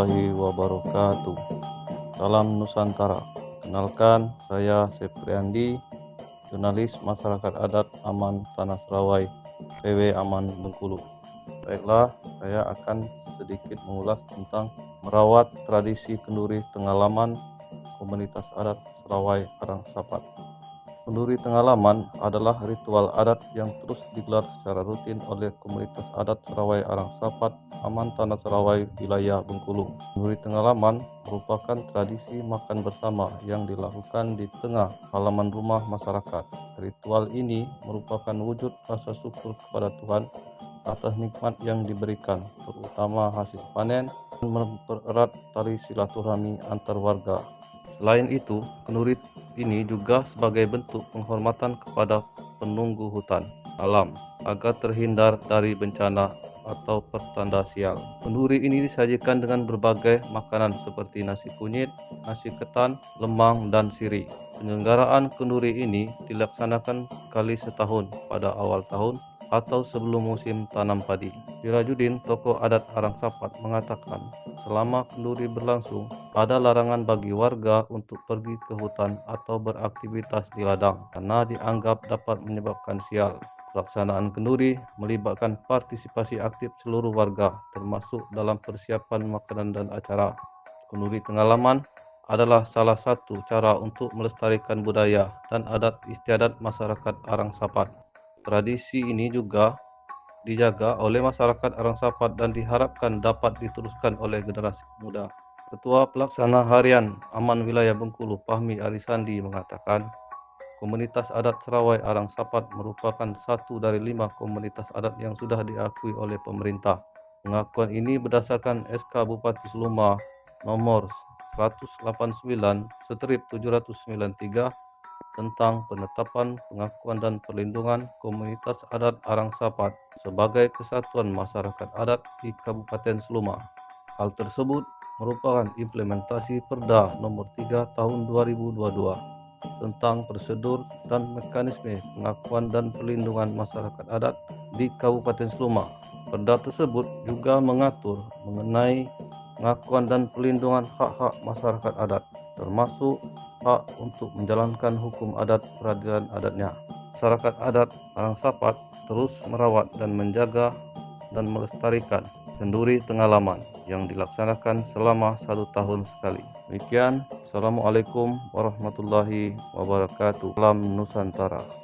warahmatullahi wabarakatuh. Salam Nusantara. Kenalkan, saya Septriandi, jurnalis masyarakat adat Aman Tanah Serawai, PW Aman Bengkulu. Baiklah, saya akan sedikit mengulas tentang merawat tradisi kenduri Tenggalaman komunitas adat Serawai Arang Sapat. Kenduri Tenggalaman adalah ritual adat yang terus digelar secara rutin oleh komunitas adat Serawai Arang Sapat, Aman Tanah Serawai, wilayah Bengkulu. Kenduri Tenggalaman merupakan tradisi makan bersama yang dilakukan di tengah halaman rumah masyarakat. Ritual ini merupakan wujud rasa syukur kepada Tuhan atas nikmat yang diberikan, terutama hasil panen, dan mempererat tali silaturahmi antar warga. Selain itu, kenduri ini juga sebagai bentuk penghormatan kepada penunggu hutan alam agar terhindar dari bencana atau pertanda sial. Kenduri ini disajikan dengan berbagai makanan seperti nasi kunyit, nasi ketan, lemang, dan sirih. Penyelenggaraan kenduri ini dilaksanakan sekali setahun pada awal tahun atau sebelum musim tanam padi. Sirajudin, tokoh adat Arang Sapat, mengatakan, selama kenduri berlangsung, ada larangan bagi warga untuk pergi ke hutan atau beraktivitas di ladang karena dianggap dapat menyebabkan sial. Pelaksanaan kenduri melibatkan partisipasi aktif seluruh warga, termasuk dalam persiapan makanan dan acara. Kenduri Tenggalaman adalah salah satu cara untuk melestarikan budaya dan adat istiadat masyarakat Arang Sapat. Tradisi ini juga dijaga oleh masyarakat Arang Sapat dan diharapkan dapat diteruskan oleh generasi muda. Ketua Pelaksana Harian Aman Wilayah Bengkulu, Fahmi Arisandi, mengatakan, komunitas adat Serawai Arang Sapat merupakan satu dari 5 komunitas adat yang sudah diakui oleh pemerintah. Pengakuan ini berdasarkan SK Bupati Seluma nomor 189/793 tentang penetapan, pengakuan, dan perlindungan komunitas adat Arang Sapat sebagai kesatuan masyarakat adat di Kabupaten Seluma. Hal tersebut merupakan implementasi Perda Nomor 3 Tahun 2022 tentang prosedur dan mekanisme pengakuan dan perlindungan masyarakat adat di Kabupaten Seluma. Perda tersebut juga mengatur mengenai pengakuan dan perlindungan hak-hak masyarakat adat, termasuk hak untuk menjalankan hukum adat peradilan adatnya. Masyarakat adat Arang Sapat terus merawat dan menjaga dan melestarikan kenduri Tenggalaman yang dilaksanakan selama 1 tahun sekali. Demikian, Assalamualaikum warahmatullahi wabarakatuh. Salam Nusantara.